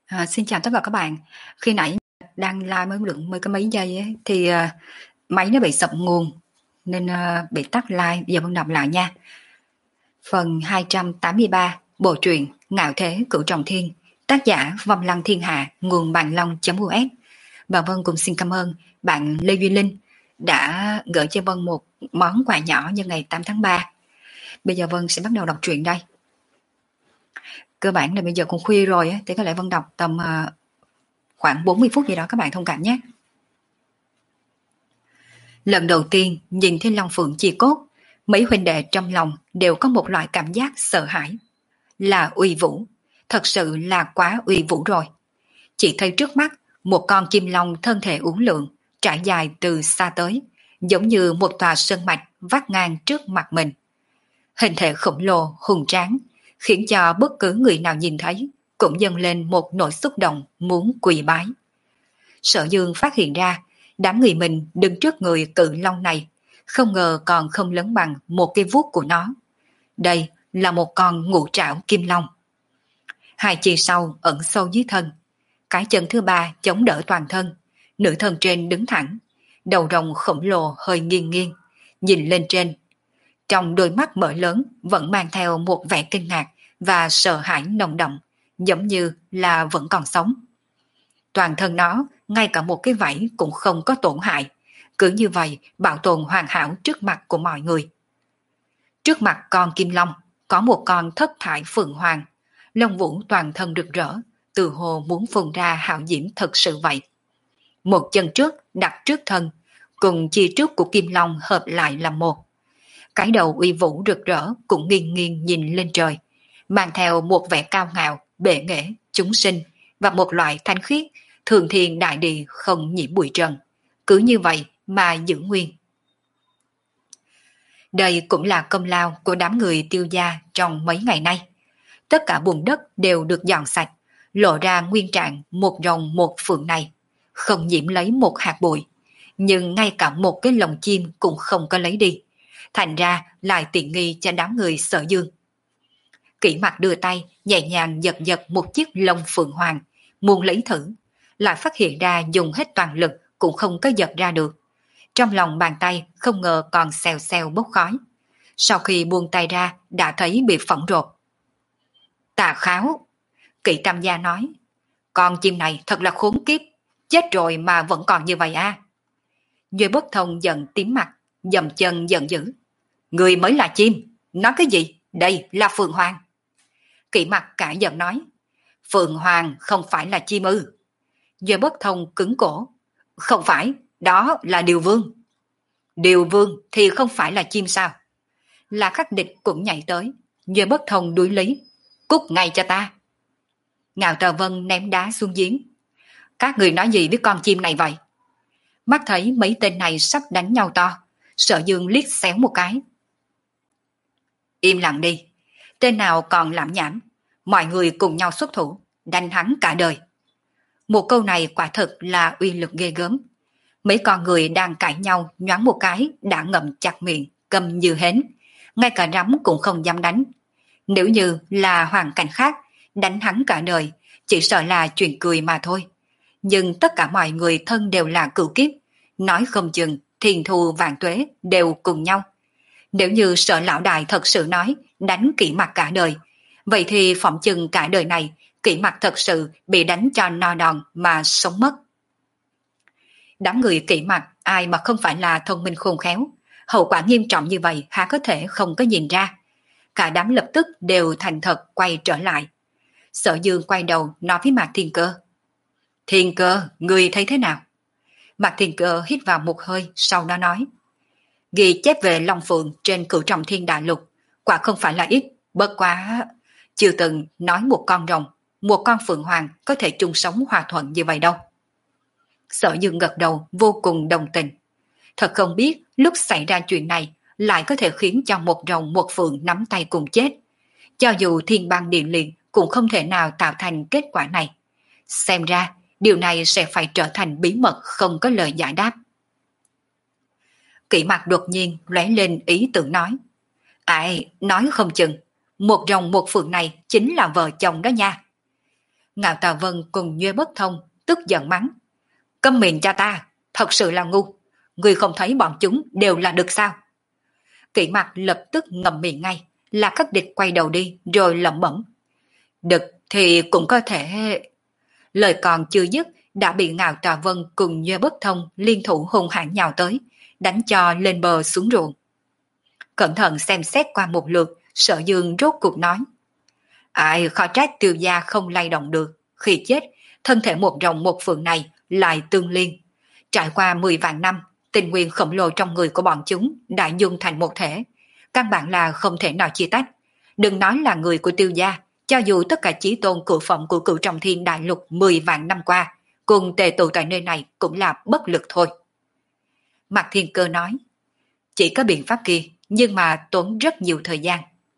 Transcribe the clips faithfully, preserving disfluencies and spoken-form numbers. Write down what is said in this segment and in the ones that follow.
À, xin chào tất cả các bạn. Khi nãy đang live mới được mới có mấy giây ấy, thì à, máy nó bị sập nguồn nên à, bị tắt live. Giờ Vân đọc lại nha. Phần hai trăm tám mươi ba, bộ truyện Ngạo Thế Cửu Trọng Thiên, tác giả Vong Lăng Thiên Hạ, nguồn bàn long.us. Và Vân cũng xin cảm ơn bạn Lê Duy Linh đã gửi cho Vân một món quà nhỏ nhân ngày tám tháng ba. Bây giờ Vân sẽ bắt đầu đọc truyện đây. Cơ bản là bây giờ cũng khuya rồi ấy, thì có lẽ Vân đọc tầm à, khoảng bốn mươi phút gì đó, các bạn thông cảm nhé. Lần đầu tiên nhìn thấy Long Phượng chi cốt, mấy huynh đệ trong lòng đều có một loại cảm giác sợ hãi. Là uy vũ, thật sự là quá uy vũ rồi. Chỉ thấy trước mắt một con kim long thân thể uốn lượn, trải dài từ xa tới, giống như một tòa sơn mạch vắt ngang trước mặt mình. Hình thể khổng lồ, hùng tráng, khiến cho bất cứ người nào nhìn thấy cũng dâng lên một nỗi xúc động muốn quỳ bái. Sở Dương phát hiện ra đám người mình đứng trước người cự long này, không ngờ còn không lớn bằng một cái vuốt của nó. Đây là một con ngũ trảo kim long. Hai chi sau ẩn sâu dưới thân, cái chân thứ ba chống đỡ toàn thân, nửa thân trên đứng thẳng, đầu rồng khổng lồ hơi nghiêng nghiêng, nhìn lên trên. Trong đôi mắt mở lớn vẫn mang theo một vẻ kinh ngạc và sợ hãi nồng đậm, giống như là vẫn còn sống. Toàn thân nó, ngay cả một cái vảy cũng không có tổn hại, cứ như vậy bảo tồn hoàn hảo trước mặt của mọi người. Trước mặt con kim long có một con thất thải phượng hoàng, lông vũ toàn thân rực rỡ, từ hồ muốn phun ra hạo diễm thật sự vậy. Một chân trước đặt trước thân, cùng chi trước của kim long hợp lại làm một. Cái đầu uy vũ rực rỡ cũng nghiêng nghiêng nhìn lên trời, mang theo một vẻ cao ngạo, bệ nghệ, chúng sinh và một loại thanh khiết, thường thiên đại địa không nhiễm bụi trần, cứ như vậy mà giữ nguyên. Đây cũng là công lao của đám người Tiêu gia trong mấy ngày nay. Tất cả bùn đất đều được dọn sạch, lộ ra nguyên trạng một rồng một phượng này, không nhiễm lấy một hạt bụi, nhưng ngay cả một cái lồng chim cũng không có lấy đi, thành ra lại tiện nghi cho đám người Sở Dương. Kỷ Mặc đưa tay nhẹ nhàng giật giật một chiếc lông phượng hoàng, muốn lấy thử, lại phát hiện ra dùng hết toàn lực cũng không có giật ra được. Trong lòng bàn tay không ngờ còn xèo xèo bốc khói. Sau khi buông tay ra đã thấy bị phẫn rột. Tà kháo, Kỷ Tam Gia nói, con chim này thật là khốn kiếp, chết rồi mà vẫn còn như vậy à. Duy Bất Thông giận tím mặt, dầm chân giận dữ. Người mới là chim, nói cái gì, đây là Phượng Hoàng. Kỷ Mặc cả giận nói, Phượng Hoàng không phải là chim ư. Duy Bất Thông cứng cổ, không phải, đó là Điều Vương. Điều Vương thì không phải là chim sao? Là Khắc Địch cũng nhảy tới, Duy Bất Thông đuổi lý, cút ngay cho ta. Ngạo Tờ Vân ném đá xuống giếng. Các người nói gì với con chim này vậy? Mắt thấy mấy tên này sắp đánh nhau to, Sở Dương liếc xéo một cái. Im lặng đi, tên nào còn làm nhảm, mọi người cùng nhau xuất thủ, đánh hắn cả đời. Một câu này quả thực là uy lực ghê gớm. Mấy con người đang cãi nhau nhoáng một cái đã ngậm chặt miệng, câm như hến, ngay cả rắm cũng không dám đánh. Nếu như là hoàn cảnh khác, đánh hắn cả đời, chỉ sợ là chuyện cười mà thôi. Nhưng tất cả mọi người thân đều là cửu kiếp, nói không chừng thiền thù vạn tuế đều cùng nhau. Nếu như Sở lão đại thật sự nói đánh Kỷ Mặc cả đời, vậy thì phỏng chừng cả đời này Kỷ Mặc thật sự bị đánh cho no đòn mà sống mất. Đám người Kỷ Mặc ai mà không phải là thông minh khôn khéo, hậu quả nghiêm trọng như vậy há có thể không có nhìn ra. Cả đám lập tức đều thành thật quay trở lại. Sở Dương quay đầu nói với Mạc Thiên Cơ. Thiên Cơ, người thấy thế nào? Mạc Thiên Cơ hít vào một hơi, sau đó nói. Ghi chép về Long Phượng trên Cửu Trọng Thiên Đại Lục, quả không phải là ít, bất quá chưa từng nói một con rồng, một con phượng hoàng có thể chung sống hòa thuận như vậy đâu. Sở Dương gật đầu vô cùng đồng tình. Thật không biết lúc xảy ra chuyện này lại có thể khiến cho một rồng một phượng nắm tay cùng chết. Cho dù thiên băng địa liệt cũng không thể nào tạo thành kết quả này. Xem ra điều này sẽ phải trở thành bí mật không có lời giải đáp. Kỷ Mặc đột nhiên lóe lên ý tưởng nói. Ai, nói không chừng, một rồng một phượng này chính là vợ chồng đó nha. Ngạo Tà Vân cùng Nhuê Bất Thông tức giận mắng. Câm miệng cho ta, thật sự là ngu. Người không thấy bọn chúng đều là đực sao? Kỷ Mặc lập tức ngậm miệng ngay, là các địch quay đầu đi rồi lẩm bẩm. Đực thì cũng có thể... Lời còn chưa dứt đã bị Ngạo Tà Vân cùng Nhuê Bất Thông liên thủ hung hãn nhào tới, đánh cho lên bờ xuống ruộng. Cẩn thận xem xét qua một lượt, Sở Dương rốt cuộc nói. Ai khó trách Tiêu gia không lay động được, khi chết, thân thể một rồng một phượng này lại tương liên. Trải qua mười vạn năm, tình nguyên khổng lồ trong người của bọn chúng đã dung thành một thể. Căn bản là không thể nào chia tách. Đừng nói là người của Tiêu gia, cho dù tất cả chí tôn cửu phẩm của cửu trọng thiên đại lục mười vạn năm qua, cùng tề tụ tại nơi này cũng là bất lực thôi. Mạc Thiên Cơ nói, chỉ có biện pháp kia, nhưng mà tốn rất nhiều thời gian.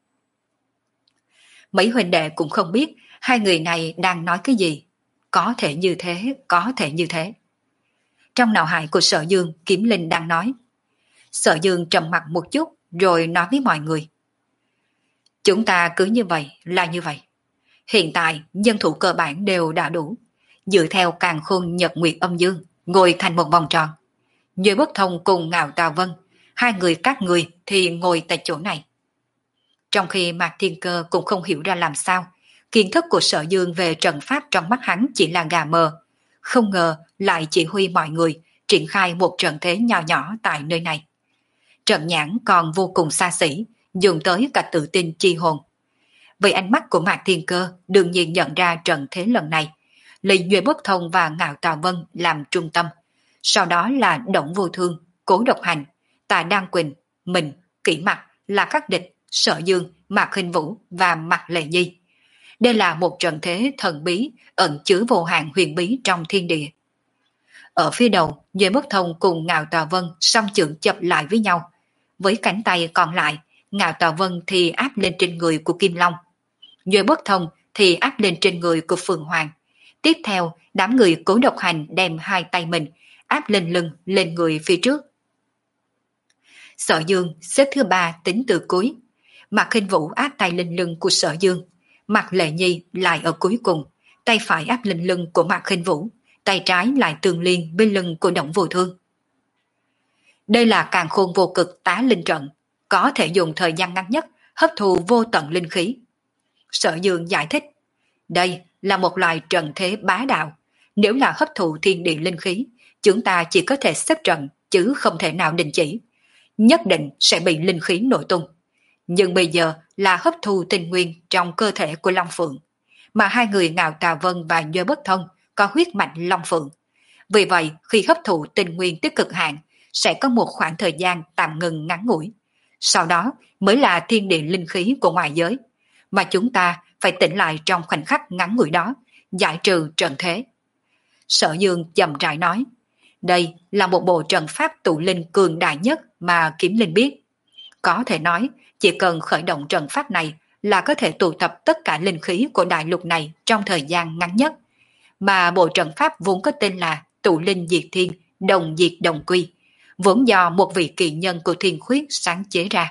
Mấy huynh đệ cũng không biết hai người này đang nói cái gì. Có thể như thế, có thể như thế. Trong não hải của Sở Dương, Kiếm Linh đang nói. Sở Dương trầm mặt một chút rồi nói với mọi người. Chúng ta cứ như vậy là như vậy. Hiện tại nhân thủ cơ bản đều đã đủ. Dựa theo càn khôn nhật nguyệt âm dương, ngồi thành một vòng tròn. Nhuê Bất Thông cùng Ngạo Tà Vân, hai người các người thì ngồi tại chỗ này. Trong khi Mạc Thiên Cơ cũng không hiểu ra làm sao, kiến thức của Sở Dương về trận pháp trong mắt hắn chỉ là gà mờ. Không ngờ lại chỉ huy mọi người triển khai một trận thế nhỏ nhỏ tại nơi này. Trận nhãn còn vô cùng xa xỉ, dùng tới cả tự tin chi hồn. Với ánh mắt của Mạc Thiên Cơ đương nhiên nhận ra trận thế lần này, lấy Nhuê Bất Thông và Ngạo Tà Vân làm trung tâm. Sau đó là Đổng Vô Thương, Cố Độc Hành, Tà Đan Quỳnh, mình, Kỷ Mặc là các địch, Sở Dương, Mạc Khinh Vũ và Mạc Lệ Nhi. Đây là một trận thế thần bí, ẩn chứa vô hạn huyền bí trong thiên địa. Ở phía đầu, Nhuê Bất Thông cùng Ngạo Tà Vân song chưởng chập lại với nhau. Với cánh tay còn lại, Ngạo Tà Vân thì áp lên trên người của Kim Long. Nhuê Bất Thông thì áp lên trên người của Phượng Hoàng. Tiếp theo, đám người Cố Độc Hành đem hai tay mình áp lên lưng lên người phía trước. Sở Dương xếp thứ ba tính từ cuối. Mạc Khinh Vũ áp tay lên lưng của Sở Dương. Mạc Lệ Nhi lại ở cuối cùng, tay phải áp lên lưng của Mạc Khinh Vũ, tay trái lại tương liên bên lưng của Đổng Vô Thương. Đây là càn khôn vô cực tá linh trận, có thể dùng thời gian ngắn nhất hấp thụ vô tận linh khí. Sở Dương giải thích, đây là một loại trận thế bá đạo, nếu là hấp thụ thiên địa linh khí, chúng ta chỉ có thể xếp trận chứ không thể nào đình chỉ, nhất định sẽ bị linh khí nổ tung. Nhưng bây giờ là hấp thu tinh nguyên trong cơ thể của Long Phượng, mà hai người Ngạo Tà Vân và Nhuê Bất Thông có huyết mạch Long Phượng. Vì vậy, khi hấp thụ tinh nguyên tới cực hạn, sẽ có một khoảng thời gian tạm ngừng ngắn ngủi. Sau đó mới là thiên địa linh khí của ngoại giới, mà chúng ta phải tỉnh lại trong khoảnh khắc ngắn ngủi đó, giải trừ trận thế. Sở Dương chậm rãi nói, đây là một bộ trận pháp tụ linh cường đại nhất mà Kiếm Linh biết. Có thể nói, chỉ cần khởi động trận pháp này là có thể tụ tập tất cả linh khí của đại lục này trong thời gian ngắn nhất. Mà bộ trận pháp vốn có tên là Tụ Linh Diệt Thiên, Đồng Diệt Đồng Quy, vốn do một vị kỳ nhân của Thiên Khuyết sáng chế ra.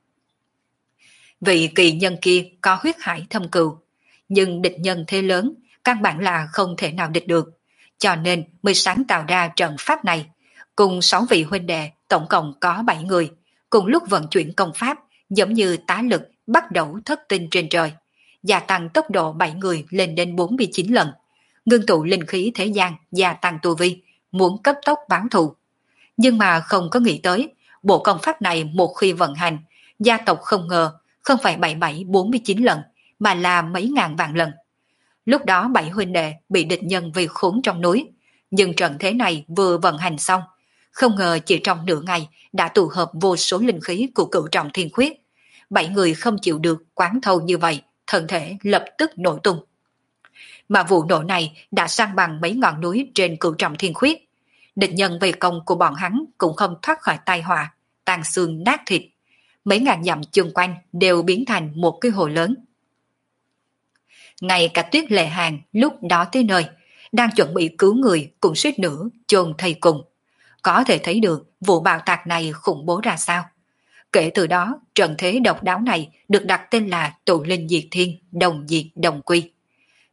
Vị kỳ nhân kia có huyết hải thâm cừu, nhưng địch nhân thế lớn, căn bản là không thể nào địch được, cho nên mới sáng tạo ra trận pháp này. Cùng sáu vị huynh đệ, tổng cộng có bảy người, cùng lúc vận chuyển công pháp, giống như tá lực bắt đầu thất tinh trên trời, gia tăng tốc độ bảy người lên đến bốn mươi chín lần, ngưng tụ linh khí thế gian, gia tăng tu vi, muốn cấp tốc báo thù. Nhưng mà không có nghĩ tới, bộ công pháp này một khi vận hành, gia tộc không ngờ không phải bảy bảy bốn mươi chín lần, mà là mấy ngàn vạn lần. Lúc đó bảy huynh đệ bị địch nhân vây khốn trong núi, nhưng trận thế này vừa vận hành xong, không ngờ chỉ trong nửa ngày đã tụ hợp vô số linh khí của cửu trọng thiên khuyết. Bảy người không chịu được quán thâu như vậy, thân thể lập tức nổ tung. Mà vụ nổ này đã san bằng mấy ngọn núi trên cửu trọng thiên khuyết. Địch nhân vây công của bọn hắn cũng không thoát khỏi tai họa, tàn xương nát thịt. Mấy ngàn dặm chung quanh đều biến thành một cái hồ lớn. Ngay cả Tuyết Lệ Hàn lúc đó tới nơi, đang chuẩn bị cứu người cũng suýt nữa chôn thây cùng. Có thể thấy được vụ bạo tạc này khủng bố ra sao. Kể từ đó, trận thế độc đáo này được đặt tên là Tụ Linh Diệt Thiên, Đồng Diệt Đồng Quy.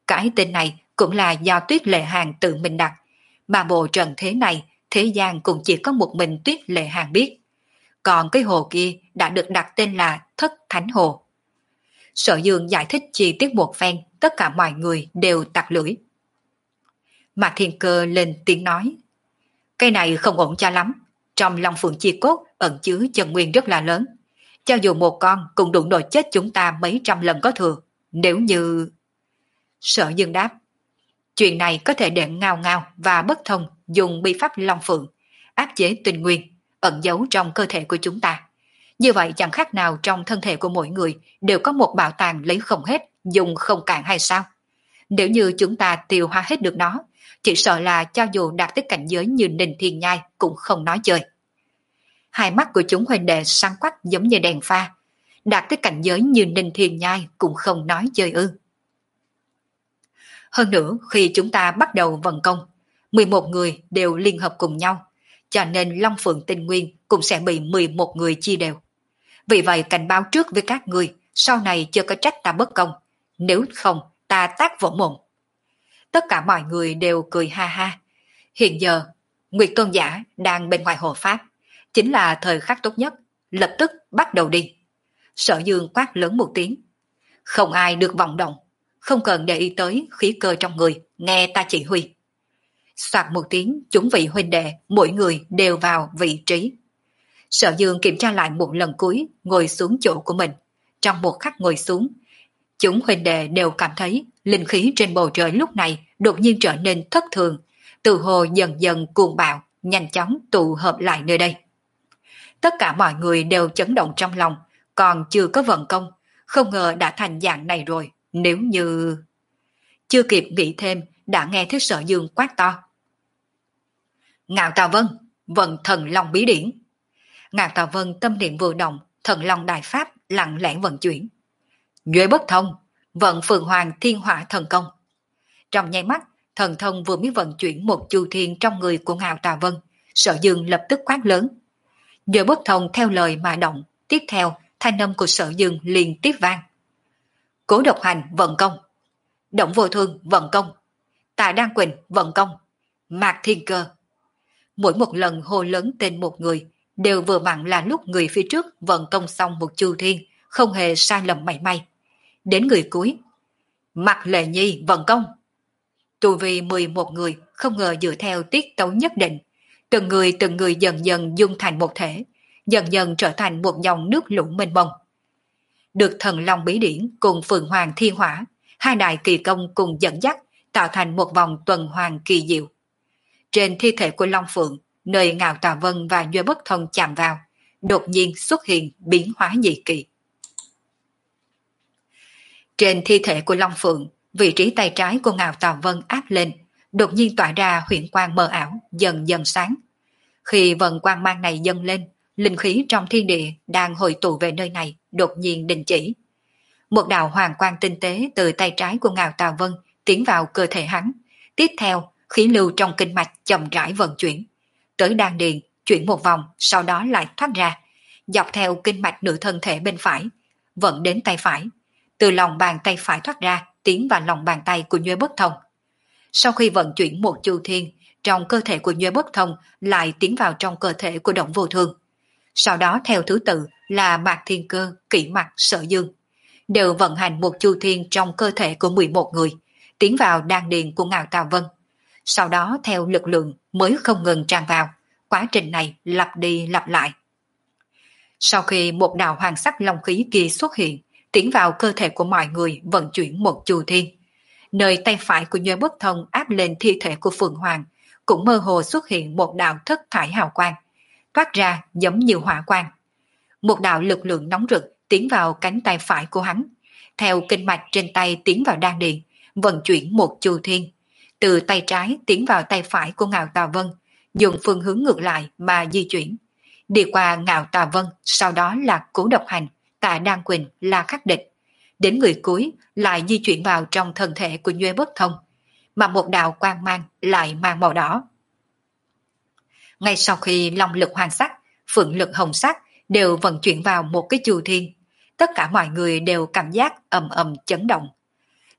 Cái tên này cũng là do Tuyết Lệ Hàng tự mình đặt, mà bộ trận thế này thế gian cũng chỉ có một mình Tuyết Lệ Hàng biết. Còn cái hồ kia đã được đặt tên là Thất Thánh Hồ. Sở Dương giải thích chi tiết một phen, tất cả mọi người đều tặc lưỡi. Mạc Thiên Cơ lên tiếng nói, cái này không ổn cho lắm, trong Long Phượng Chi Cốt ẩn chứa chân nguyên rất là lớn. Cho dù một con cũng đủ nổi chết chúng ta mấy trăm lần có thừa, nếu như... Sở Dương đáp, chuyện này có thể để Ngao Ngao và Bất Thông dùng bi pháp Long Phượng, áp chế tinh nguyên, ẩn giấu trong cơ thể của chúng ta. Như vậy chẳng khác nào trong thân thể của mỗi người đều có một bảo tàng lấy không hết, dùng không cạn hay sao? Nếu như chúng ta tiêu hóa hết được nó, chỉ sợ là cho dù đạt tới cảnh giới như Ninh Thiên Nhai cũng không nói chơi. Hai mắt của chúng huynh đệ sáng quắc giống như đèn pha, đạt tới cảnh giới như Ninh Thiên Nhai cũng không nói chơi ư. Hơn nữa khi chúng ta bắt đầu vận công, mười một người đều liên hợp cùng nhau, cho nên Long Phượng Tinh Nguyên cũng sẽ bị mười một người chia đều. Vì vậy cảnh báo trước với các người, sau này chưa có trách ta bất công, nếu không ta tác vỗ mồm. Tất cả mọi người đều cười ha ha. Hiện giờ, Nguyệt Tôn Giả đang bên ngoài hộ pháp, chính là thời khắc tốt nhất, lập tức bắt đầu đi. Sở Dương quát lớn một tiếng. Không ai được vọng động, không cần để ý tới khí cơ trong người, nghe ta chỉ huy. Soạt một tiếng, chúng vị huynh đệ, mỗi người đều vào vị trí. Sở Dương kiểm tra lại một lần cuối, ngồi xuống chỗ của mình. Trong một khắc ngồi xuống, chúng huynh đệ đều cảm thấy linh khí trên bầu trời lúc này đột nhiên trở nên thất thường, từ hồ dần dần cuồng bạo, nhanh chóng tụ hợp lại nơi đây. Tất cả mọi người đều chấn động trong lòng, còn chưa có vận công, không ngờ đã thành dạng này rồi, nếu như... Chưa kịp nghĩ thêm, đã nghe thấy Sở Dương quát to. Ngạo Tào Vân, vận thần long bí điển. Ngạo Tào Vân tâm niệm vừa động, thần long đại pháp lặng lẽ vận chuyển. Nhuệ Bất Thông, vận Phượng Hoàng Thiên Hỏa thần công. Trong nháy mắt, thần thông vừa mới vận chuyển một chu thiên trong người của Ngạo Tào Vân, Sở Dương lập tức quát lớn. Nhuệ Bất Thông theo lời mà động, tiếp theo thanh âm của Sở Dương liền tiếp vang. Cố Độc Hành vận công, Động Vô Thương vận công, Tạ Đan Quỳnh vận công, Mạc Thiên Cơ. Mỗi một lần hô lớn tên một người, đều vừa vặn là lúc người phía trước vận công xong một chu thiên, không hề sai lầm mảy may. Đến người cuối, Mạc Lệ Nhi vận công. Tù vì mười một người không ngờ dựa theo tiết tấu nhất định, từng người từng người dần dần dung thành một thể, dần dần trở thành một dòng nước lũ mênh mông. Được thần long bí điển cùng Phượng Hoàng Thiên Hỏa, hai đại kỳ công cùng dẫn dắt, tạo thành một vòng tuần hoàn kỳ diệu. Trên thi thể của Long Phượng, nơi Ngạo Tào Vân và Nhuệ Bất Thông chạm vào, đột nhiên xuất hiện biến hóa dị kỳ. Trên thi thể của Long Phượng, vị trí tay trái của Ngạo Tào Vân áp lên, đột nhiên tỏa ra huyễn quang mờ ảo, dần dần sáng. Khi vần quang mang này dâng lên, linh khí trong thiên địa đang hội tụ về nơi này, đột nhiên đình chỉ. Một đạo hoàng quang tinh tế từ tay trái của Ngạo Tào Vân tiến vào cơ thể hắn. Tiếp theo, khí lưu trong kinh mạch chậm rãi vận chuyển. Tới đan điền, chuyển một vòng, sau đó lại thoát ra, dọc theo kinh mạch nửa thân thể bên phải, vận đến tay phải. Từ lòng bàn tay phải thoát ra, tiến vào lòng bàn tay của Nhuệ Bất Thông. Sau khi vận chuyển một chu thiên, trong cơ thể của Nhuệ Bất Thông lại tiến vào trong cơ thể của Động Vô Thương. Sau đó theo thứ tự là Mạc Thiên Cơ, Kỷ Mặc, Sở Dương, đều vận hành một chu thiên trong cơ thể của mười một người, tiến vào đan điền của Ngạo Tào Vân. Sau đó theo lực lượng mới không ngừng tràn vào, quá trình này lặp đi lặp lại. Sau khi một đạo hoàng sắc long khí kia xuất hiện, tiến vào cơ thể của mọi người vận chuyển một chu thiên, nơi tay phải của Nhuệ Bất Thông áp lên thi thể của Phượng Hoàng, cũng mơ hồ xuất hiện một đạo thất thải hào quang, toát ra giống như hỏa quang. Một đạo lực lượng nóng rực tiến vào cánh tay phải của hắn, theo kinh mạch trên tay tiến vào đan điền, vận chuyển một chu thiên, từ tay trái tiến vào tay phải của Ngạo Tào Vân, dùng phương hướng ngược lại mà di chuyển, đi qua Ngạo Tào Vân, sau đó là Cố Độc Hành, Tạ Đan Quỳnh, là khắc địch, đến người cuối lại di chuyển vào trong thân thể của Nhuệ Bất Thông, mà một đạo quang mang lại mang màu đỏ. Ngay sau khi long lực hoàng sắc, phượng lực hồng sắc đều vận chuyển vào một cái chu thiên, tất cả mọi người đều cảm giác ầm ầm chấn động.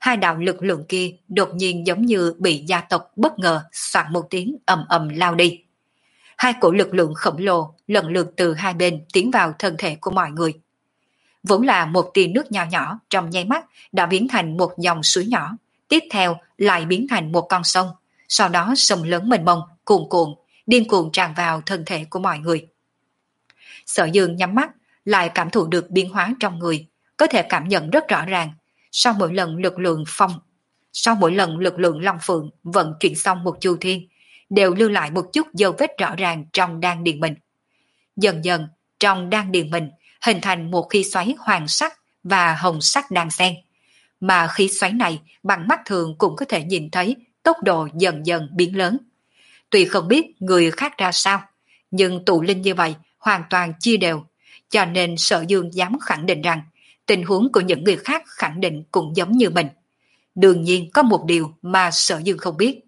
hai đạo lực lượng kia đột nhiên giống như bị gia tộc bất ngờ soạn một tiếng ầm ầm lao đi. Hai cổ lực lượng khổng lồ lần lượt từ hai bên tiến vào thân thể của mọi người. Vốn là một tia nước nhỏ nhỏ trong nháy mắt đã biến thành một dòng suối nhỏ, tiếp theo lại biến thành một con sông, sau đó sông lớn mênh mông, cuồn cuộn, điên cuồng tràn vào thân thể của mọi người. Sở Dương nhắm mắt, lại cảm thụ được biến hóa trong người, có thể cảm nhận rất rõ ràng. Sau mỗi lần lực lượng phong, sau mỗi lần lực lượng Long Phượng vận chuyển xong một chu thiên, đều lưu lại một chút dấu vết rõ ràng trong đan điền mình. Dần dần, trong đan điền mình hình thành một khí xoáy hoàng sắc và hồng sắc đan xen, mà khí xoáy này bằng mắt thường cũng có thể nhìn thấy tốc độ dần dần biến lớn. Tuy không biết người khác ra sao, nhưng tụ linh như vậy hoàn toàn chia đều, cho nên Sở Dương dám khẳng định rằng tình huống của những người khác khẳng định cũng giống như mình. Đương nhiên có một điều mà Sở Dương không biết.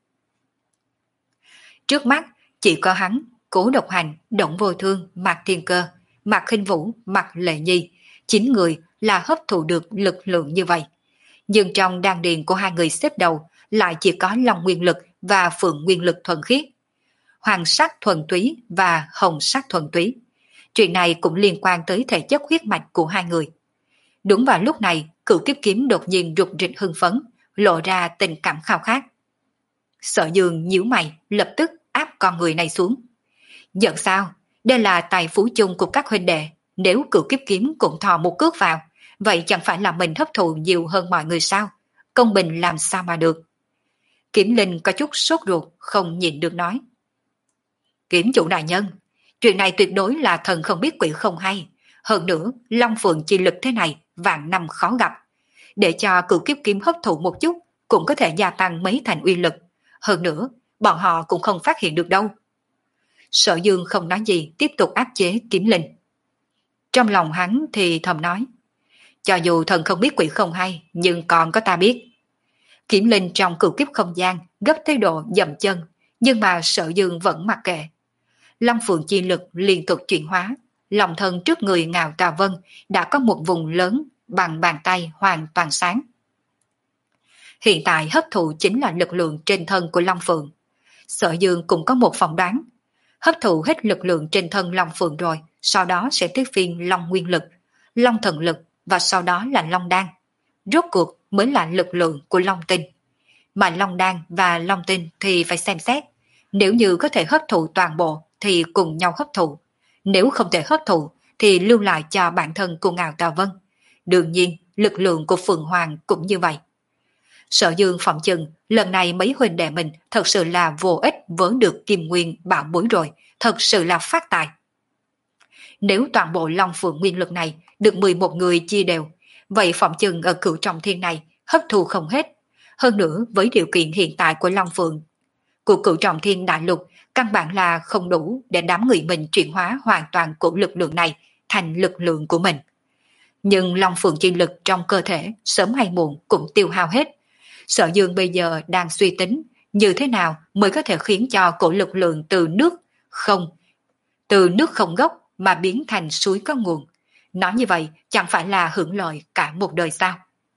Trước mắt chỉ có hắn, Cố Độc Hành, Động Vô Thương, Mạc Thiên Cơ, Mạc Khinh Vũ, Mạc Lệ Nhi, chín người là hấp thụ được lực lượng như vậy. Nhưng trong đan điền của hai người xếp đầu lại chỉ có Long Nguyên Lực và Phượng Nguyên Lực thuần khiết, Hoàng sắc thuần túy và Hồng sắc thuần túy. Chuyện này cũng liên quan tới thể chất huyết mạch của hai người. Đúng vào lúc này, Cửu Kiếp Kiếm đột nhiên rục rịch hưng phấn, lộ ra tình cảm khao khát. Sở Dương nhíu mày, lập tức áp con người này xuống. Giận sao? Đây là tài phú chung của các huynh đệ. Nếu Cửu Kiếp Kiếm cũng thò một cước vào, vậy chẳng phải là mình hấp thụ nhiều hơn mọi người sao? Công bình làm sao mà được? Kiếm Linh có chút sốt ruột, không nhịn được nói. Kiếm chủ đại nhân, chuyện này tuyệt đối là thần không biết quỷ không hay. Hơn nữa, Long Phượng chi lực thế này vạn năm khó gặp. Để cho Cửu Kiếp Kiếm hấp thụ một chút, cũng có thể gia tăng mấy thành uy lực. Hơn nữa, bọn họ cũng không phát hiện được đâu. Sở Dương không nói gì, tiếp tục áp chế Kiếm Linh. Trong lòng hắn thì thầm nói, cho dù thần không biết quỷ không hay, nhưng còn có ta biết. Kiếm Linh trong Cửu Kiếp không gian gấp tới độ dậm chân, nhưng mà Sở Dương vẫn mặc kệ. Long Phượng chi lực liên tục chuyển hóa, lòng thân trước người Ngạo Tà Vân đã có một vùng lớn bằng bàn tay hoàn toàn sáng. Hiện tại hấp thụ chính là lực lượng trên thân của Long Phượng. Sở Dương cũng có một phỏng đoán. Hấp thụ hết lực lượng trên thân Long Phượng rồi, sau đó sẽ tới phiên Long Nguyên Lực, Long Thần Lực và sau đó là Long Đan. Rốt cuộc mới là lực lượng của Long Tinh. Mà Long Đan và Long Tinh thì phải xem xét. Nếu như có thể hấp thụ toàn bộ thì cùng nhau hấp thụ. Nếu không thể hấp thụ thì lưu lại cho bản thân của Ngạo Tà Vân. Đương nhiên, lực lượng của Phượng Hoàng cũng như vậy. Sở Dương phỏng chừng, lần này mấy huynh đệ mình thật sự là vô ích vớn được Kim Nguyên bảo bối rồi, thật sự là phát tài. Nếu toàn bộ Long Phượng Nguyên lực này được mười một người chia đều, vậy phỏng chừng ở Cửu Trọng Thiên này hấp thu không hết. Hơn nữa với điều kiện hiện tại của Long Phượng, của Cửu Trọng Thiên đại lục, căn bản là không đủ để đám người mình chuyển hóa hoàn toàn của lực lượng này thành lực lượng của mình. Nhưng Long Phượng chi lực trong cơ thể sớm hay muộn cũng tiêu hao hết. Sở Dương bây giờ đang suy tính như thế nào mới có thể khiến cho cổ lực lượng từ nước không, từ nước không gốc mà biến thành suối có nguồn. Nói như vậy chẳng phải là hưởng lợi cả một đời sao?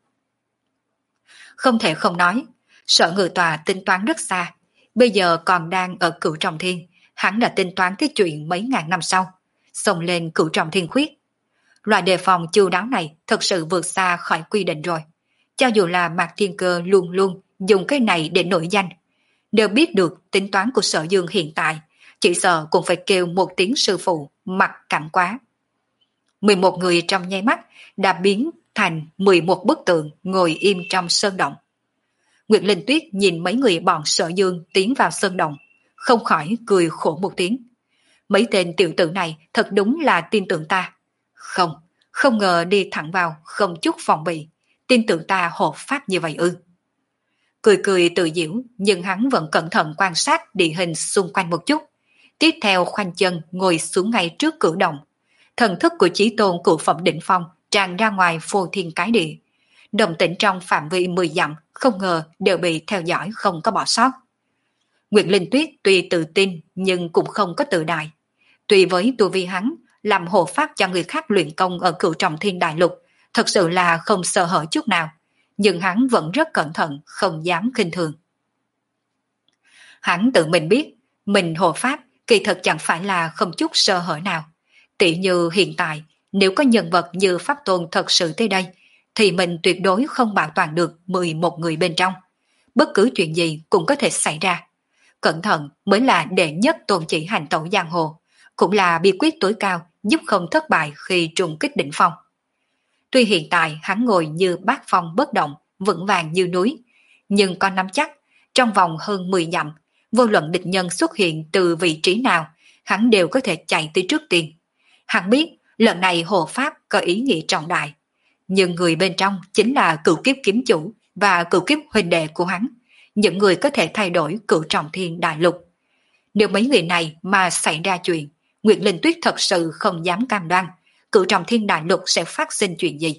Không thể không nói, Sở Ngự Tòa tính toán rất xa. Bây giờ còn đang ở Cửu Trọng Thiên, hắn đã tính toán cái chuyện mấy ngàn năm sau, xông lên Cửu Trọng Thiên khuyết. Loại đề phòng chu đáo này thật sự vượt xa khỏi quy định rồi. Cho dù là Mạc Thiên Cơ luôn luôn dùng cái này để nổi danh, nếu biết được tính toán của Sở Dương hiện tại, chỉ sợ cũng phải kêu một tiếng sư phụ mặt cẳng quá. mười một người trong nháy mắt đã biến thành mười một bức tượng ngồi im trong sơn động. Nguyệt Linh Tuyết nhìn mấy người bọn Sở Dương tiến vào sơn động, không khỏi cười khổ một tiếng. Mấy tên tiểu tử này thật đúng là tin tưởng ta. Không, không ngờ đi thẳng vào, không chút phòng bị, tin tưởng ta hộ pháp như vậy ư. Cười cười tự giễu, nhưng hắn vẫn cẩn thận quan sát địa hình xung quanh một chút. Tiếp theo khoanh chân ngồi xuống ngay trước cửa động. Thần thức của Chí Tôn Cửu Phẩm Đỉnh Phong tràn ra ngoài phô thiên cái địa. Động tĩnh trong phạm vi mười dặm không ngờ đều bị theo dõi không có bỏ sót. Nguyệt Linh Tuyết tuy tự tin nhưng cũng không có tự đại. Tuy với tu vi hắn làm hộ pháp cho người khác luyện công ở Cửu Trọng Thiên đại lục, thật sự là không sợ hở chút nào. nhưng hắn vẫn rất cẩn thận, không dám khinh thường. Hắn tự mình biết, mình hộ pháp kỳ thật chẳng phải là không chút sơ hở nào. Tỷ như hiện tại, nếu có nhân vật như Pháp Tôn thật sự tới đây, thì mình tuyệt đối không bảo toàn được mười một người bên trong. Bất cứ chuyện gì cũng có thể xảy ra. Cẩn thận mới là đệ nhất tôn chỉ hành tẩu giang hồ, cũng là bí quyết tối cao giúp không thất bại khi trùng kích đỉnh phong. Tuy hiện tại hắn ngồi như bát phong bất động, vững vàng như núi, nhưng có nắm chắc, trong vòng hơn mười dặm, vô luận địch nhân xuất hiện từ vị trí nào, hắn đều có thể chạy tới trước tiên. Hắn biết lần này hộ pháp có ý nghĩa trọng đại, nhưng người bên trong chính là cửu kiếp kiếm chủ và cửu kiếp huynh đệ của hắn, những người có thể thay đổi cửu trọng thiên đại lục. Nếu mấy người này mà xảy ra chuyện, Nguyệt Linh Tuyết thật sự không dám cam đoan cửu trọng thiên đại lục sẽ phát sinh chuyện gì.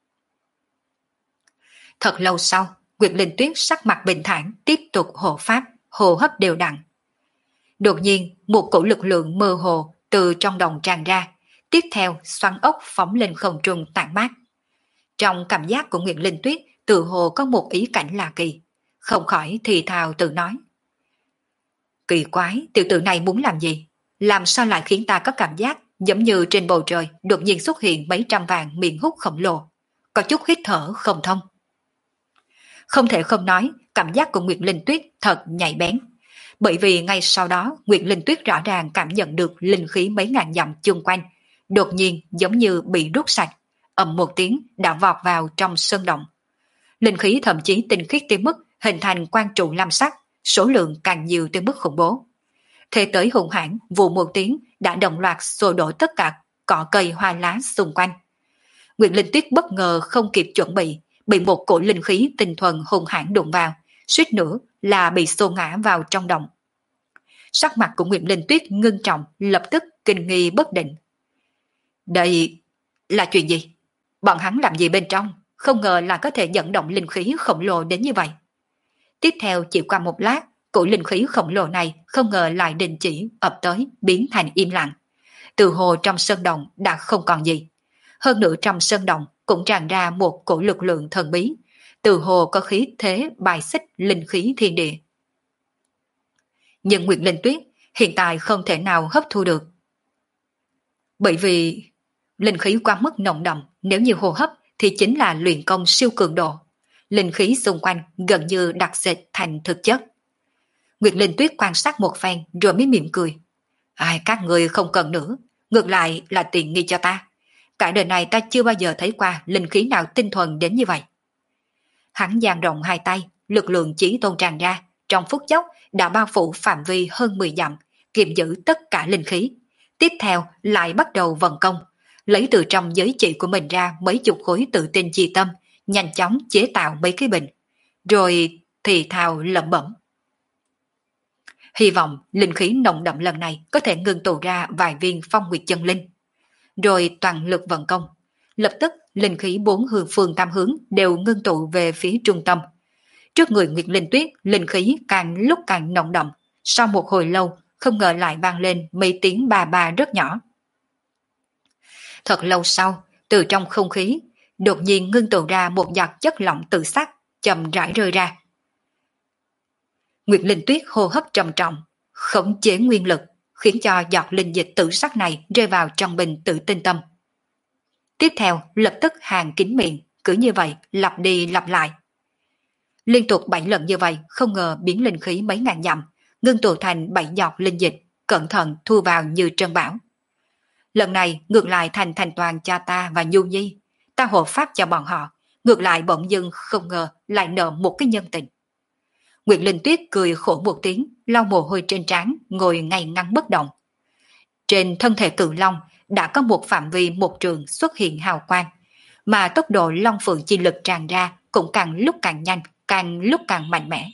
Thật lâu sau, Nguyệt Linh Tuyết sắc mặt bình thản tiếp tục hộ pháp, hô hấp đều đặn. Đột nhiên, một cổ lực lượng mơ hồ từ trong đồng tràn ra, tiếp theo xoắn ốc phóng lên không trung tản mát. Trong cảm giác của Nguyệt Linh Tuyết tự hồ có một ý cảnh lạ kỳ, không khỏi thì thào tự nói. Kỳ quái, tiểu tử này muốn làm gì? Làm sao lại khiến ta có cảm giác giống như trên bầu trời đột nhiên xuất hiện mấy trăm vàng miệng hút khổng lồ, có chút hít thở không thông. Không thể không nói, cảm giác của Nguyệt Linh Tuyết thật nhạy bén, bởi vì ngay sau đó Nguyệt Linh Tuyết rõ ràng cảm nhận được linh khí mấy ngàn dặm chung quanh, đột nhiên giống như bị rút sạch, ầm một tiếng đã vọt vào trong sơn động. Linh khí thậm chí tinh khiết tới mức hình thành quang trụ lam sắc, số lượng càng nhiều tới mức khủng bố. Thế tới hùng hãn, vụ một tiếng đã đồng loạt xô đổ tất cả cỏ cây hoa lá xung quanh. Nguyệt Linh Tuyết bất ngờ không kịp chuẩn bị, bị một cổ linh khí tinh thuần hùng hãn đụng vào, suýt nữa là bị xô ngã vào trong động. Sắc mặt của Nguyệt Linh Tuyết ngưng trọng, lập tức kinh nghi bất định. Đây là chuyện gì? Bọn hắn làm gì bên trong? Không ngờ là có thể dẫn động linh khí khổng lồ đến như vậy. Tiếp theo chỉ qua một lát, cổ linh khí khổng lồ này không ngờ lại đình chỉ ập tới, biến thành im lặng. Từ hồ trong sơn động đã không còn gì. Hơn nữa trong sơn động cũng tràn ra một cổ lực lượng thần bí, từ hồ có khí thế bài xích linh khí thiên địa. Nhưng Nguyệt Linh Tuyết hiện tại không thể nào hấp thu được. Bởi vì linh khí quá mức nồng đậm, nếu như hô hấp thì chính là luyện công siêu cường độ. Linh khí xung quanh gần như đặc dệt thành thực chất. Nguyệt Linh Tuyết quan sát một phen rồi mới mỉm cười. Ai, các người không cần nữa, ngược lại là tiện nghi cho ta. Cả đời này ta chưa bao giờ thấy qua linh khí nào tinh thuần đến như vậy. Hắn dang rộng hai tay, lực lượng chỉ tôn tràn ra, trong phút chốc đã bao phủ phạm vi hơn mười dặm, kiềm giữ tất cả linh khí. Tiếp theo lại bắt đầu vận công, lấy từ trong giới chỉ của mình ra mấy chục khối tự tin chi tâm, nhanh chóng chế tạo mấy cái bình, rồi thì thào lẩm bẩm. Hy vọng linh khí nồng đậm lần này có thể ngưng tụ ra vài viên phong nguyệt chân linh. Rồi toàn lực vận công, lập tức linh khí bốn hướng phương tam hướng đều ngưng tụ về phía trung tâm. Trước người Nguyệt Linh Tuyết, linh khí càng lúc càng nồng đậm, sau một hồi lâu không ngờ lại vang lên mấy tiếng ba ba rất nhỏ. Thật lâu sau, từ trong không khí đột nhiên ngưng tụ ra một giọt chất lỏng tự sắc, chậm rãi rơi ra. Nguyệt Linh Tuyết hô hấp trầm trọng, khống chế nguyên lực, khiến cho giọt linh dịch tử sắc này rơi vào trong bình tự tinh tâm. Tiếp theo lập tức hàng kín miệng, cứ như vậy lặp đi lặp lại. Liên tục bảy lần như vậy, không ngờ biến linh khí mấy ngàn dặm, ngưng tụ thành bảy giọt linh dịch, cẩn thận thu vào như trân bảo. Lần này ngược lại thành thành toàn cho ta và Nhu Nhi, ta hộ pháp cho bọn họ, ngược lại bỗng dưng không ngờ lại nợ một cái nhân tình. Nguyệt Linh Tuyết cười khổ một tiếng, lau mồ hôi trên trán, ngồi ngay ngắn bất động. Trên thân thể cự long đã có một phạm vi một trường xuất hiện hào quang, mà tốc độ long phượng chi lực tràn ra cũng càng lúc càng nhanh, càng lúc càng mạnh mẽ.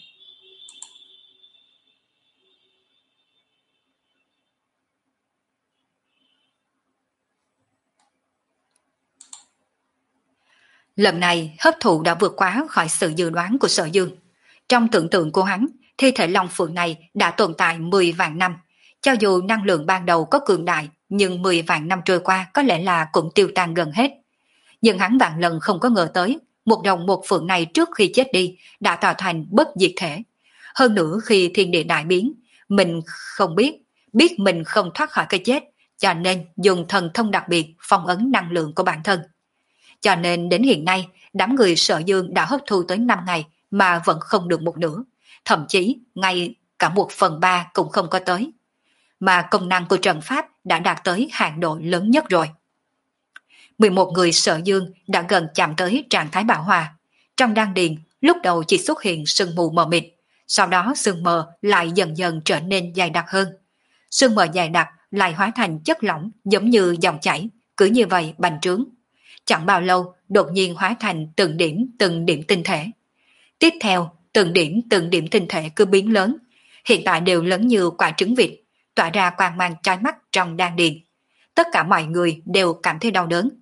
Lần này hấp thụ đã vượt quá khỏi sự dự đoán của Sở Dương. Trong tưởng tượng của hắn, thi thể long phượng này đã tồn tại mười vạn năm. Cho dù năng lượng ban đầu có cường đại, nhưng mười vạn năm trôi qua có lẽ là cũng tiêu tan gần hết. Nhưng hắn vạn lần không có ngờ tới, một rồng một phượng này trước khi chết đi đã tạo thành bất diệt thể. Hơn nữa khi thiên địa đại biến, mình không biết, biết mình không thoát khỏi cái chết, cho nên dùng thần thông đặc biệt phong ấn năng lượng của bản thân. Cho nên đến hiện nay, đám người Sở Dương đã hấp thu tới năm ngày mà vẫn không được một nửa, thậm chí ngay cả một phần ba cũng không có tới. Mà công năng của trận pháp đã đạt tới hạn độ lớn nhất rồi. mười một người Sở Dương đã gần chạm tới trạng thái bão hòa. Trong đan điền, lúc đầu chỉ xuất hiện sương mù mờ mịt, sau đó sương mờ lại dần dần trở nên dày đặc hơn. Sương mờ dày đặc lại hóa thành chất lỏng giống như dòng chảy, cứ như vậy bành trướng. Chẳng bao lâu, đột nhiên hóa thành từng điểm từng điểm tinh thể. Tiếp theo, từng điểm từng điểm tinh thể cứ biến lớn, hiện tại đều lớn như quả trứng vịt, tỏa ra quang mang chói mắt trong đan điền. Tất cả mọi người đều cảm thấy đau đớn.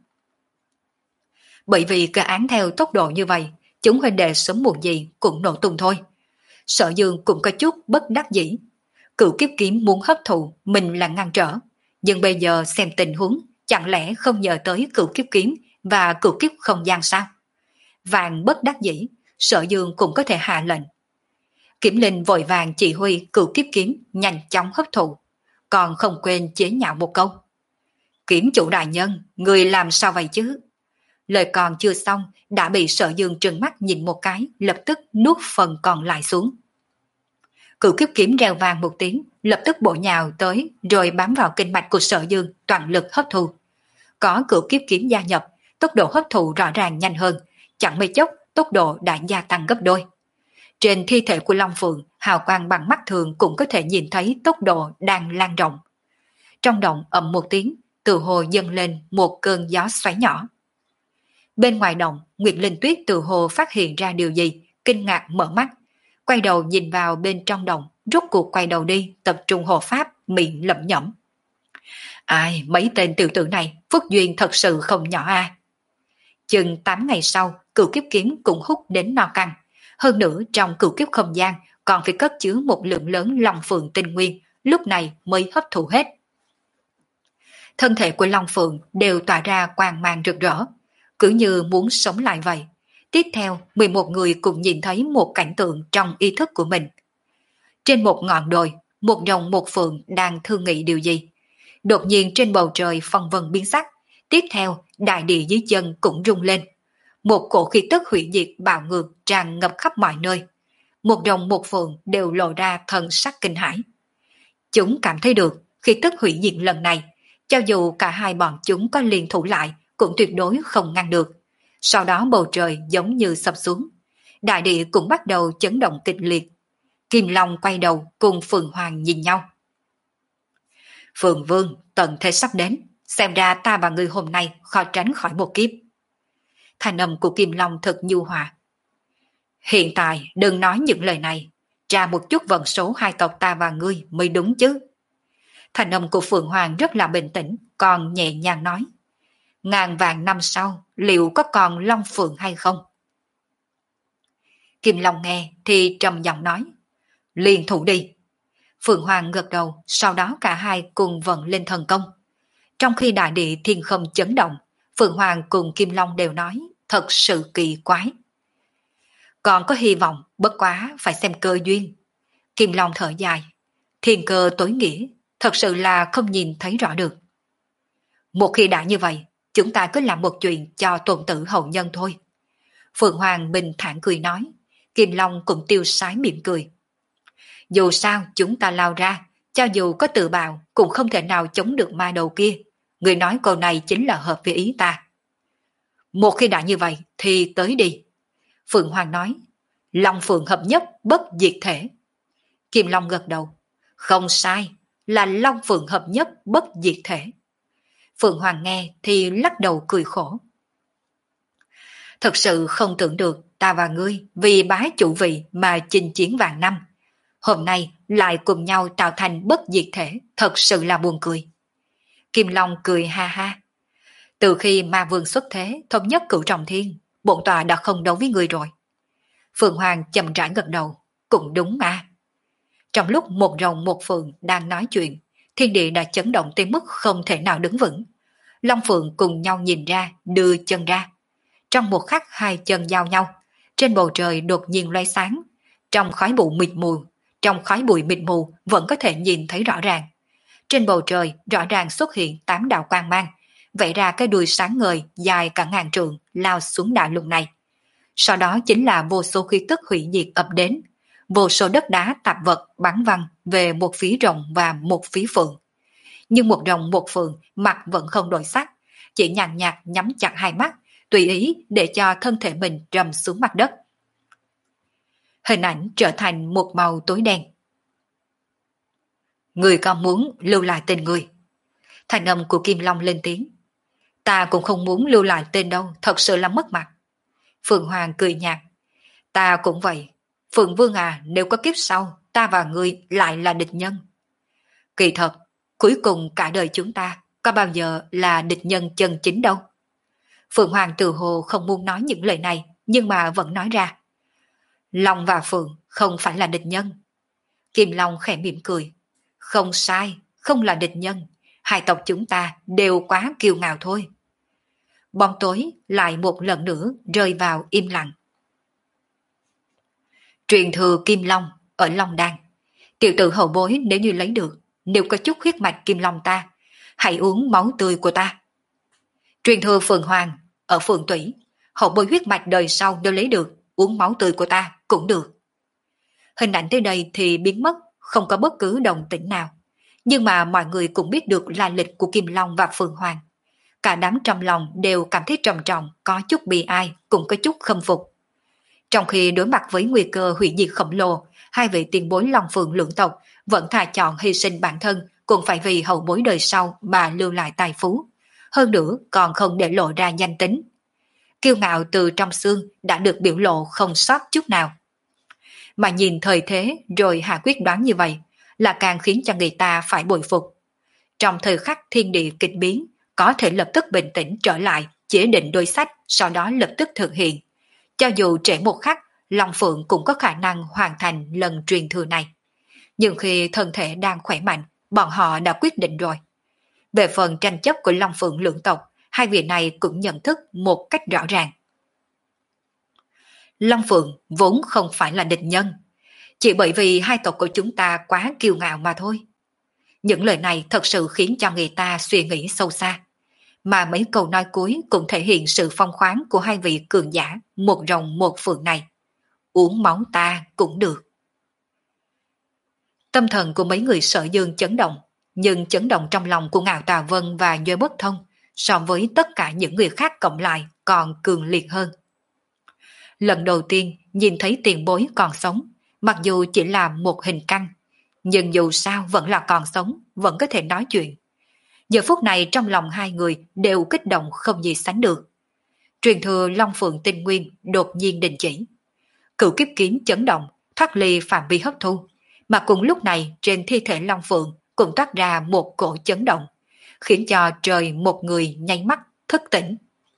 Bởi vì cơ án theo tốc độ như vậy, chúng huynh đệ sớm muộn gì cũng nổ tung thôi. Sở Dương cũng có chút bất đắc dĩ. Cửu kiếp kiếm muốn hấp thụ mình là ngăn trở, nhưng bây giờ xem tình huống, chẳng lẽ không nhờ tới cửu kiếp kiếm và cửu kiếp không gian sao? Vàng bất đắc dĩ, Sở Dương cũng có thể hạ lệnh. Kiểm Linh vội vàng chỉ huy cửu kiếp kiếm nhanh chóng hấp thụ, còn không quên chế nhạo một câu. Kiếm chủ đại nhân, người làm sao vậy chứ? Lời còn chưa xong, đã bị Sở Dương trừng mắt nhìn một cái, lập tức nuốt phần còn lại xuống. Cửu kiếp kiếm reo vang một tiếng, lập tức bổ nhào tới rồi bám vào kinh mạch của Sở Dương, toàn lực hấp thu. Có cửu kiếp kiếm gia nhập, tốc độ hấp thụ rõ ràng nhanh hơn, chẳng mấy chốc tốc độ đã gia tăng gấp đôi. Trên thi thể của Long Phượng, hào quang bằng mắt thường cũng có thể nhìn thấy tốc độ đang lan rộng. Trong động ầm một tiếng, từ hồ dâng lên một cơn gió xoáy nhỏ. Bên ngoài động, Nguyệt Linh Tuyết từ hồ phát hiện ra điều gì, kinh ngạc mở mắt, quay đầu nhìn vào bên trong động, rốt cuộc quay đầu đi, tập trung hộ pháp, miệng lẩm nhẩm. Ai, mấy tên tiểu tử này, phúc duyên thật sự không nhỏ a. À. Chừng tám ngày sau, cửu kiếp kiếm cũng hút đến no căng. Hơn nữa trong cửu kiếp không gian còn phải cất chứa một lượng lớn Long Phượng tinh nguyên, lúc này mới hấp thụ hết. Thân thể của Long Phượng đều tỏa ra quang mang rực rỡ, cứ như muốn sống lại vậy. Tiếp theo, mười một người cùng nhìn thấy một cảnh tượng trong ý thức của mình. Trên một ngọn đồi, một rồng một phượng đang thương nghị điều gì. Đột nhiên trên bầu trời phong vân biến sắc, tiếp theo đại địa dưới chân cũng rung lên. Một cổ khí tức hủy diệt bạo ngược tràn ngập khắp mọi nơi. Một rồng một phượng đều lộ ra thần sắc kinh hãi. Chúng cảm thấy được khí tức hủy diệt lần này, cho dù cả hai bọn chúng có liên thủ lại cũng tuyệt đối không ngăn được. Sau đó bầu trời giống như sập xuống, đại địa cũng bắt đầu chấn động kịch liệt. Kim Long quay đầu cùng Phượng Hoàng nhìn nhau. Phượng Vương, tận thế sắp đến, xem ra ta và ngươi hôm nay khó tránh khỏi một kiếp. Thanh âm của Kim Long thật nhu hòa. Hiện tại đừng nói những lời này, tra một chút vận số hai tộc ta và ngươi mới đúng chứ. Thanh âm của Phượng Hoàng rất là bình tĩnh, còn nhẹ nhàng nói. Ngàn vàng năm sau, liệu có còn Long Phượng hay không? Kim Long nghe thì trầm giọng nói. Liên thủ đi. Phượng Hoàng gật đầu, sau đó cả hai cùng vận lên thần công. Trong khi đại địa thiên không chấn động, Phượng Hoàng cùng Kim Long đều nói, thật sự kỳ quái. Còn có hy vọng, bất quá phải xem cơ duyên. Kim Long thở dài. Thiên cơ tối nghĩa, thật sự là không nhìn thấy rõ được. Một khi đã như vậy, chúng ta cứ làm một chuyện cho tuần tử hậu nhân thôi. Phượng Hoàng bình thản cười nói, Kim Long cũng tiêu sái mỉm cười. Dù sao chúng ta lao ra, cho dù có tự bào cũng không thể nào chống được ma đầu kia. Người nói câu này chính là hợp với ý ta. Một khi đã như vậy thì tới đi. Phượng Hoàng nói, Long Phượng hợp nhất bất diệt thể. Kim Long gật đầu, không sai, là Long Phượng hợp nhất bất diệt thể. Phượng Hoàng nghe thì lắc đầu cười khổ. Thật sự không tưởng được ta và ngươi vì bái chủ vị mà chinh chiến vạn năm. Hôm nay lại cùng nhau tạo thành bất diệt thể, thật sự là buồn cười. Kim Long cười ha ha. Từ khi ma vương xuất thế, thống nhất cửu trọng thiên, bổn tọa đã không đấu với ngươi rồi. Phượng Hoàng chậm rãi gật đầu, cũng đúng mà. Trong lúc một rồng một phượng đang nói chuyện, thiên địa đã chấn động tới mức không thể nào đứng vững. Long Phượng cùng nhau nhìn ra, đưa chân ra. Trong một khắc hai chân giao nhau, trên bầu trời đột nhiên lóe sáng, trong khói bụi mịt mù, trong khói bụi mịt mù vẫn có thể nhìn thấy rõ ràng. Trên bầu trời rõ ràng xuất hiện tám đạo quang mang, vẽ ra cái đuôi sáng ngời dài cả ngàn trượng lao xuống đại lục này. Sau đó chính là vô số khí tức hủy diệt ập đến, vô số đất đá tạp vật bắn văng về một phía rồng và một phía phượng. Nhưng một rồng một phượng mặt vẫn không đổi sắc, chỉ nhàn nhạt nhắm chặt hai mắt, tùy ý để cho thân thể mình trầm xuống mặt đất. Hình ảnh trở thành một màu tối đen. Người còn muốn lưu lại tên người. Thành âm của Kim Long lên tiếng. Ta cũng không muốn lưu lại tên đâu, thật sự là mất mặt. Phượng Hoàng cười nhạt. Ta cũng vậy. Phượng Vương à, nếu có kiếp sau, ta và ngươi lại là địch nhân. Kỳ thật, cuối cùng cả đời chúng ta có bao giờ là địch nhân chân chính đâu. Phượng Hoàng từ hồ không muốn nói những lời này, nhưng mà vẫn nói ra. Long và Phượng không phải là địch nhân. Kim Long khẽ mỉm cười. Không sai, không là địch nhân. Hai tộc chúng ta đều quá kiêu ngạo thôi. Bóng tối lại một lần nữa rơi vào im lặng. Truyền thừa Kim Long ở Long Đan. Tiểu tử hậu bối nếu như lấy được, nếu có chút huyết mạch Kim Long ta, hãy uống máu tươi của ta. Truyền thừa Phượng Hoàng ở Phượng Tủy, hậu bối huyết mạch đời sau đều lấy được, uống máu tươi của ta cũng được. Hình ảnh tới đây thì biến mất, không có bất cứ động tĩnh nào. Nhưng mà mọi người cũng biết được lai lịch của Kim Long và Phượng Hoàng. Cả đám trong lòng đều cảm thấy trầm trọng, có chút bi ai, cũng có chút khâm phục. Trong khi đối mặt với nguy cơ hủy diệt khổng lồ, hai vị tiền bối Long Phượng lượng tộc vẫn thà chọn hy sinh bản thân, cũng phải vì hậu bối đời sau mà lưu lại tài phú. Hơn nữa còn không để lộ ra danh tính. Kiêu ngạo từ trong xương đã được biểu lộ không sót chút nào. Mà nhìn thời thế rồi hạ quyết đoán như vậy là càng khiến cho người ta phải bội phục. Trong thời khắc thiên địa kịch biến, có thể lập tức bình tĩnh trở lại, chế định đối sách, sau đó lập tức thực hiện. Cho dù trễ một khắc, Long Phượng cũng có khả năng hoàn thành lần truyền thừa này. Nhưng khi thân thể đang khỏe mạnh, bọn họ đã quyết định rồi. Về phần tranh chấp của Long Phượng lượng tộc, hai vị này cũng nhận thức một cách rõ ràng. Long Phượng vốn không phải là địch nhân, chỉ bởi vì hai tộc của chúng ta quá kiêu ngạo mà thôi. Những lời này thật sự khiến cho người ta suy nghĩ sâu xa. Mà mấy câu nói cuối cũng thể hiện sự phong khoáng của hai vị cường giả, một rồng một phượng này. Uống máu ta cũng được. Tâm thần của mấy người Sở Dương chấn động, nhưng chấn động trong lòng của Ngạo Tà Vân và Duy Bất Thông so với tất cả những người khác cộng lại còn cường liệt hơn. Lần đầu tiên nhìn thấy tiền bối còn sống, mặc dù chỉ là một hình căn, nhưng dù sao vẫn là còn sống, vẫn có thể nói chuyện. Giờ phút này trong lòng hai người đều kích động không gì sánh được. Truyền thừa Long Phượng Tinh Nguyên đột nhiên đình chỉ. Cửu kiếp kiếm chấn động, thoát ly phạm vi hấp thu, mà cùng lúc này trên thi thể Long Phượng cũng toát ra một cổ chấn động, khiến cho trời một người nháy mắt thức tỉnh.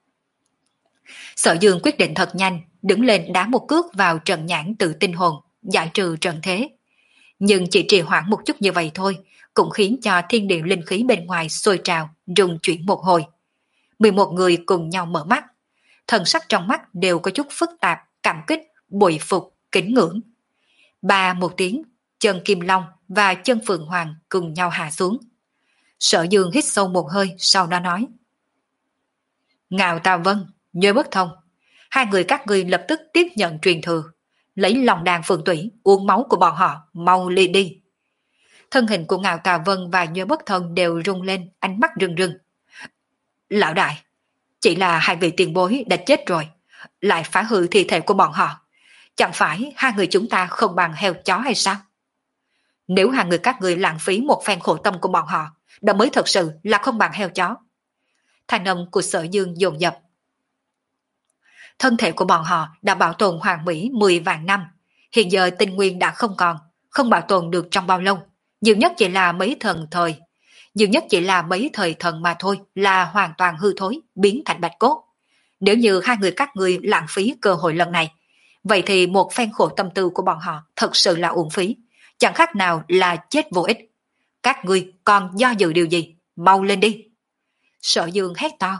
Sở Dương quyết định thật nhanh, đứng lên đá một cước vào trận nhãn tự tinh hồn, giải trừ trận thế. Nhưng chỉ trì hoãn một chút như vậy thôi, cũng khiến cho thiên địa linh khí bên ngoài sôi trào, rung chuyển một hồi. mười một người cùng nhau mở mắt. Thần sắc trong mắt đều có chút phức tạp, cảm kích, bội phục, kính ngưỡng. Ba một tiếng, chân Kim Long và chân Phượng Hoàng cùng nhau hạ xuống. Sở Dương hít sâu một hơi, sau đó nói. Ngạo Tà Vân, Nhớ Bất Thông, hai người các ngươi lập tức tiếp nhận truyền thừa. Lấy lòng đàn Phượng Tủy, uống máu của bọn họ, mau ly đi. Thân hình của Ngạo Tà Vân và Nhớ Bất Thông đều rung lên, ánh mắt rưng rưng. Lão đại, chỉ là hai vị tiền bối đã chết rồi, lại phá hư thi thể của bọn họ. Chẳng phải hai người chúng ta không bằng heo chó hay sao? Nếu hai người các người lãng phí một phen khổ tâm của bọn họ, đó mới thật sự là không bằng heo chó. Thanh âm của Sở Dương dồn dập. Thân thể của bọn họ đã bảo tồn hoàn mỹ mười vạn năm. Hiện giờ tinh nguyên đã không còn, không bảo tồn được trong bao lâu. Nhiều nhất chỉ là mấy thần thời. Nhiều nhất chỉ là mấy thời thần mà thôi, là hoàn toàn hư thối, biến thành bạch cốt. Nếu như hai người các ngươi lãng phí cơ hội lần này, vậy thì một phen khổ tâm tư của bọn họ thật sự là uổng phí. Chẳng khác nào là chết vô ích. Các ngươi còn do dự điều gì? Mau lên đi. Sở Dương hét to.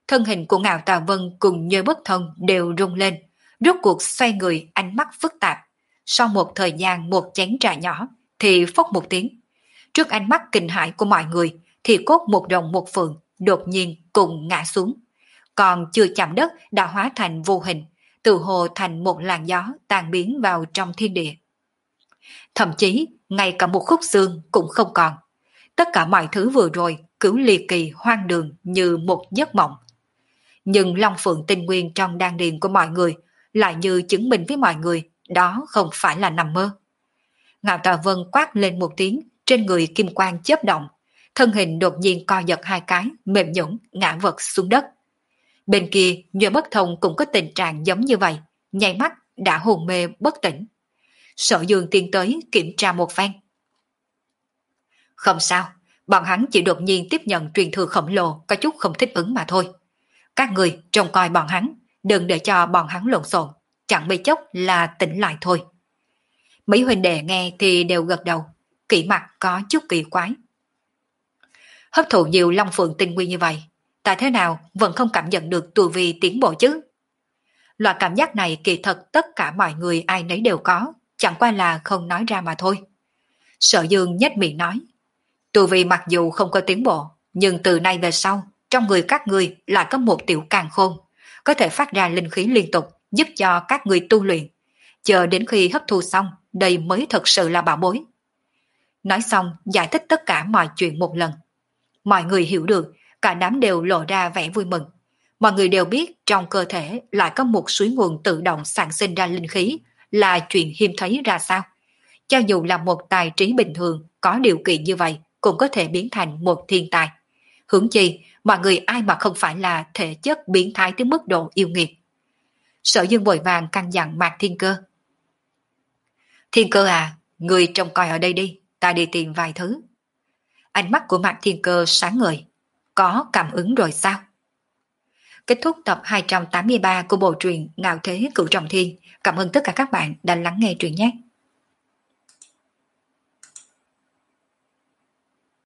Thân hình của Ngạo Tà Vân cùng Nhôi Bất Thông đều rung lên, rốt cuộc xoay người, ánh mắt phức tạp. Sau một thời gian một chén trà nhỏ, thì phốc một tiếng. Trước ánh mắt kinh hãi của mọi người, thì cốt một rồng một phượng đột nhiên cùng ngã xuống. Còn chưa chạm đất đã hóa thành vô hình, tự hồ thành một làn gió tan biến vào trong thiên địa. Thậm chí, ngay cả một khúc xương cũng không còn. Tất cả mọi thứ vừa rồi cứ ly kỳ hoang đường như một giấc mộng. Nhưng Long Phượng tinh nguyên trong đan điền của mọi người lại như chứng minh với mọi người đó không phải là nằm mơ. Ngạo Tà Vân quát lên một tiếng, trên người kim quang chớp động, thân hình đột nhiên co giật hai cái, mềm nhũn ngã vật xuống đất. Bên kia, Nhôi Bất Thông cũng có tình trạng giống như vậy, nháy mắt đã hôn mê bất tỉnh. Sở Dương tiến tới kiểm tra một phen. Không sao, bọn hắn chỉ đột nhiên tiếp nhận truyền thừa khổng lồ có chút không thích ứng mà thôi. Các người trông coi bọn hắn, đừng để cho bọn hắn lộn xộn, chẳng mấy chốc là tỉnh lại thôi. Mấy huynh đệ nghe thì đều gật đầu, kỹ mặt có chút kỳ quái. Hấp thụ nhiều Long Phượng tinh nguyên như vậy, tại thế nào vẫn không cảm nhận được tu vi tiến bộ chứ? Loại cảm giác này kỳ thật tất cả mọi người ai nấy đều có, chẳng qua là không nói ra mà thôi. Sở Dương nhếch miệng nói, tu vi mặc dù không có tiến bộ, nhưng từ nay về sau, trong người các người lại có một tiểu càn khôn, có thể phát ra linh khí liên tục, giúp cho các người tu luyện. Chờ đến khi hấp thu xong, đây mới thật sự là bảo bối. Nói xong, giải thích tất cả mọi chuyện một lần. Mọi người hiểu được, cả đám đều lộ ra vẻ vui mừng. Mọi người đều biết trong cơ thể lại có một suối nguồn tự động sản sinh ra linh khí, là chuyện hiếm thấy ra sao. Cho dù là một tài trí bình thường có điều kiện như vậy, cũng có thể biến thành một thiên tài. Hướng chi, mọi người ai mà không phải là thể chất biến thái tới mức độ yêu nghiệt. Sở Dương vội vàng căn dặn Mạc Thiên Cơ. Thiên Cơ à, người trông coi ở đây đi, ta đi tìm vài thứ. Ánh mắt của Mạc Thiên Cơ sáng ngời. Có cảm ứng rồi sao? Kết thúc tập hai trăm tám mươi ba của bộ truyện Ngạo Thế Cửu Trọng Thiên. Cảm ơn tất cả các bạn đã lắng nghe truyện nhé.